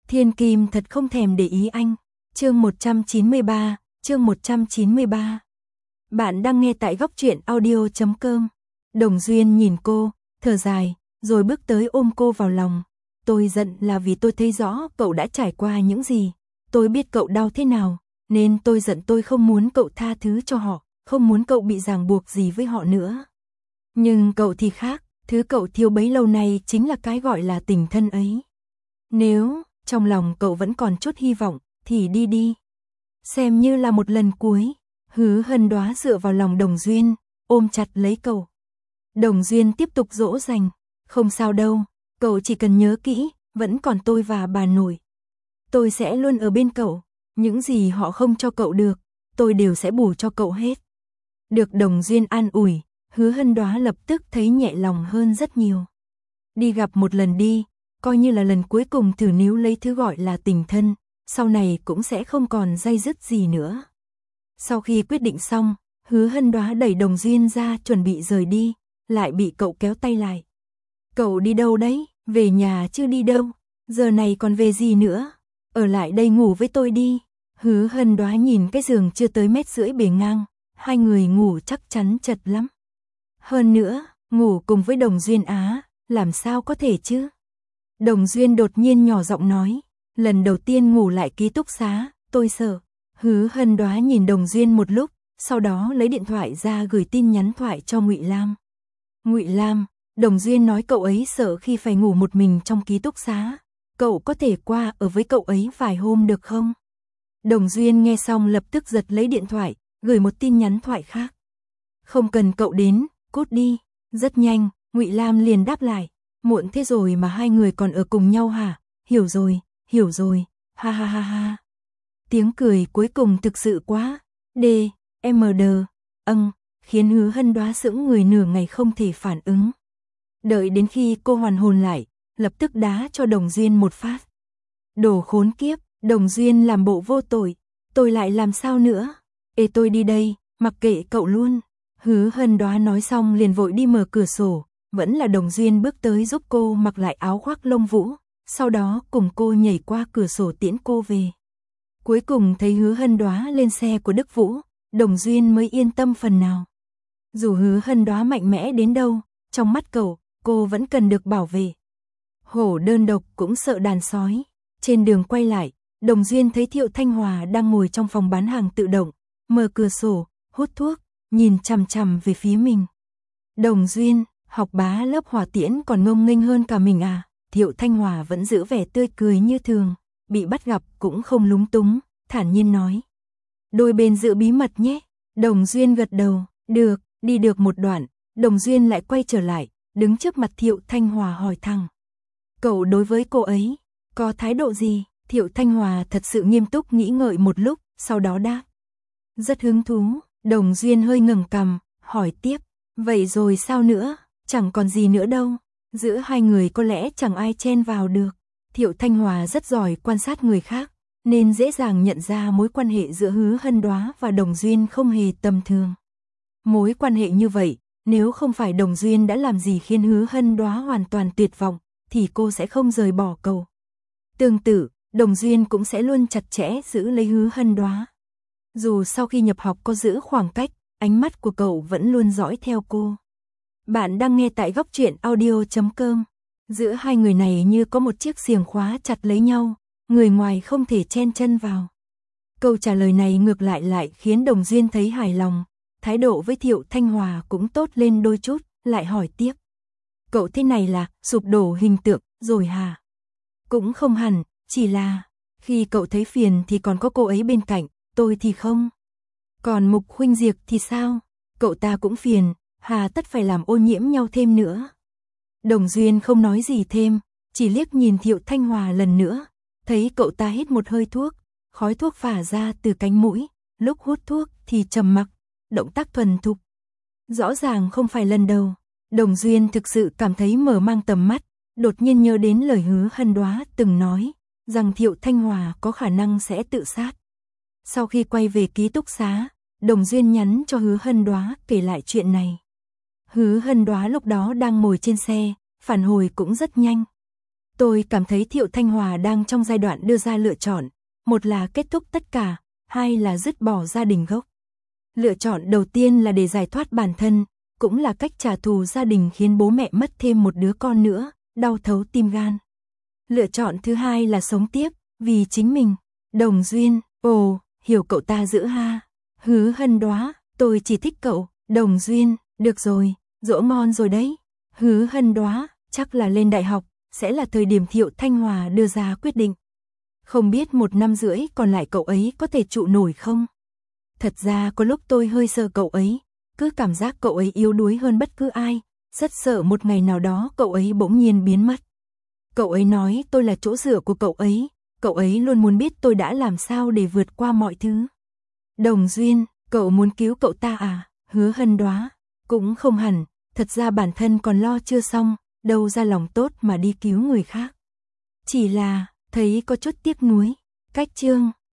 Thiên Kim thật không thèm để ý anh. Chương 193. Bạn đang nghe tại góc truyện audio.com. Đồng Duyên nhìn cô, thở dài, rồi bước tới ôm cô vào lòng. Tôi giận là vì tôi thấy rõ cậu đã trải qua những gì. Tôi biết cậu đau thế nào, nên tôi giận, tôi không muốn cậu tha thứ cho họ, không muốn cậu bị ràng buộc gì với họ nữa. Nhưng cậu thì khác, thứ cậu thiếu bấy lâu nay chính là cái gọi là tình thân ấy. Nếu trong lòng cậu vẫn còn chút hy vọng, thì đi đi. Xem như là một lần cuối. Hứa Hân Đoá dựa vào lòng Đồng Duyên, ôm chặt lấy cậu. Đồng Duyên tiếp tục dỗ dành. Không sao đâu, cậu chỉ cần nhớ kỹ, vẫn còn tôi và bà nội. Tôi sẽ luôn ở bên cậu, những gì họ không cho cậu được, tôi đều sẽ bù cho cậu hết. Được Đồng Duyên an ủi, Hứa Hân Đoá lập tức thấy nhẹ lòng hơn rất nhiều. Đi gặp một lần đi, coi như là lần cuối cùng thử níu lấy thứ gọi là tình thân, sau này cũng sẽ không còn day dứt gì nữa. Sau khi quyết định xong, Hứa Hân Đoá đẩy Đồng Duyên ra chuẩn bị rời đi, lại bị cậu kéo tay lại. Cậu đi đâu đấy? Về nhà chứ đi đâu? Giờ này còn về gì nữa? Ở lại đây ngủ với tôi đi. Hứa Hân Đoá nhìn cái giường chưa tới 1,5 mét bề ngang, hai người ngủ chắc chắn chật lắm. Hơn nữa, ngủ cùng với Đồng Duyên á, làm sao có thể chứ? Đồng Duyên đột nhiên nhỏ giọng nói, lần đầu tiên ngủ lại ký túc xá, tôi sợ. Hứa Hân Đoá nhìn Đồng Duyên một lúc, sau đó lấy điện thoại ra gửi tin nhắn thoại cho Ngụy Lam. Ngụy Lam, Đồng Duyên nói cậu ấy sợ khi phải ngủ một mình trong ký túc xá. Cậu có thể qua ở với cậu ấy vài hôm được không? Đồng Duyên nghe xong lập tức giật lấy điện thoại, gửi một tin nhắn thoại khác. Không cần cậu đến, cút đi. Rất nhanh, Ngụy Lam liền đáp lại. Muộn thế rồi mà hai người còn ở cùng nhau hả? Hiểu rồi, ha ha ha ha. Tiếng cười cuối cùng thực sự quá, DMD, khiến Hứa Hân Đoá sững người nửa ngày không thể phản ứng. Đợi đến khi cô hoàn hồn lại, lập tức đá cho Đồng Duyên một phát. Đồ khốn kiếp, Đồng Duyên làm bộ vô tội, tôi lại làm sao nữa? Ê tôi đi đây, mặc kệ cậu luôn. Hứa Hân Đoá nói xong liền vội đi mở cửa sổ, vẫn là Đồng Duyên bước tới giúp cô mặc lại áo khoác lông vũ, sau đó cùng cô nhảy qua cửa sổ tiễn cô về. Cuối cùng thấy Hứa Hân Đoá lên xe của Đức Vũ, Đồng Duyên mới yên tâm phần nào. Dù Hứa Hân Đoá mạnh mẽ đến đâu, trong mắt cậu, cô vẫn cần được bảo vệ. Hổ đơn độc cũng sợ đàn sói. Trên đường quay lại, Đồng Duyên thấy Thiệu Thanh Hòa đang ngồi trong phòng bán hàng tự động, mở cửa sổ, hút thuốc, nhìn chằm chằm về phía mình. Đồng Duyên, học bá lớp hỏa tiễn còn ngông nghênh hơn cả mình à? Thiệu Thanh Hòa vẫn giữ vẻ tươi cười như thường, bị bắt gặp cũng không lúng túng, thản nhiên nói. Đôi bên giữ bí mật nhé. Đồng Duyên gật đầu, được, đi được một đoạn, Đồng Duyên lại quay trở lại, đứng trước mặt Thiệu Thanh Hòa hỏi thẳng. Cậu đối với cô ấy, có thái độ gì? Thiệu Thanh Hòa thật sự nghiêm túc nghĩ ngợi một lúc, sau đó đáp. Rất hứng thú. Đồng Duyên hơi ngẩng cằm, hỏi tiếp. Vậy rồi sao nữa? Chẳng còn gì nữa đâu. Giữa hai người có lẽ chẳng ai chen vào được. Thiệu Thanh Hòa rất giỏi quan sát người khác, nên dễ dàng nhận ra mối quan hệ giữa Hứa Hân Đoá và Đồng Duyên không hề tầm thường. Mối quan hệ như vậy, nếu không phải Đồng Duyên đã làm gì khiến Hứa Hân Đoá hoàn toàn tuyệt vọng, thì cô sẽ không rời bỏ cậu. Tương tự, Đồng Duyên cũng sẽ luôn chặt chẽ giữ lấy Hứa Hân Đoá. Dù sau khi nhập học có giữ khoảng cách, ánh mắt của cậu vẫn luôn dõi theo cô. Bạn đang nghe tại góc truyện audio.com. Giữa hai người này như có một chiếc xiềng khóa chặt lấy nhau, người ngoài không thể chen chân vào. Câu trả lời này ngược lại khiến Đồng Duyên thấy hài lòng, thái độ với Thiệu Thanh Hòa cũng tốt lên đôi chút, lại hỏi tiếp. Cậu thế này là sụp đổ hình tượng rồi hả? Cũng không hẳn, chỉ là khi cậu thấy phiền thì còn có cô ấy bên cạnh, tôi thì không. Còn Mục Khuynh Diệp thì sao? Cậu ta cũng phiền, hà tất phải làm ô nhiễm nhau thêm nữa. Đồng Duyên không nói gì thêm, chỉ liếc nhìn Thiệu Thanh Hòa lần nữa, thấy cậu ta hít một hơi thuốc, khói thuốc phả ra từ cánh mũi, lúc hút thuốc thì trầm mặc, động tác thuần thục. Rõ ràng không phải lần đầu, Đồng Duyên thực sự cảm thấy mở mang tầm mắt, đột nhiên nhớ đến lời Hứa Hân Đoá từng nói, rằng Thiệu Thanh Hòa có khả năng sẽ tự sát. Sau khi quay về ký túc xá, Đồng Duyên nhắn cho Hứa Hân Đoá kể lại chuyện này. Hứa Hân Đoá lúc đó đang ngồi trên xe, phản hồi cũng rất nhanh. Tôi cảm thấy Thiệu Thanh Hòa đang trong giai đoạn đưa ra lựa chọn, một là kết thúc tất cả, hai là dứt bỏ gia đình gốc. Lựa chọn đầu tiên là để giải thoát bản thân, cũng là cách trả thù gia đình khiến bố mẹ mất thêm một đứa con nữa, đau thấu tim gan. Lựa chọn thứ hai là sống tiếp, vì chính mình. Đồng Duyên, ồ, hiểu cậu ta dữ ha. Hứa Hân Đoá, tôi chỉ thích cậu. Đồng Duyên, được rồi, dỗ ngon rồi đấy. Hứa Hân Đoá, chắc là lên đại học, sẽ là thời điểm Thiệu Thanh Hòa đưa ra quyết định. Không biết 1 năm rưỡi còn lại cậu ấy có thể trụ nổi không? Thật ra có lúc tôi hơi sợ cậu ấy, cứ cảm giác cậu ấy yếu đuối hơn bất cứ ai, rất sợ một ngày nào đó cậu ấy bỗng nhiên biến mất. Cậu ấy nói tôi là chỗ dựa của cậu ấy luôn muốn biết tôi đã làm sao để vượt qua mọi thứ. Đồng Duyên, cậu muốn cứu cậu ta à? Hứa Hân Đoá, cũng không hẳn, thật ra bản thân còn lo chưa xong, đâu ra lòng tốt mà đi cứu người khác. Chỉ là, thấy có chút tiếc nuối. Cách chương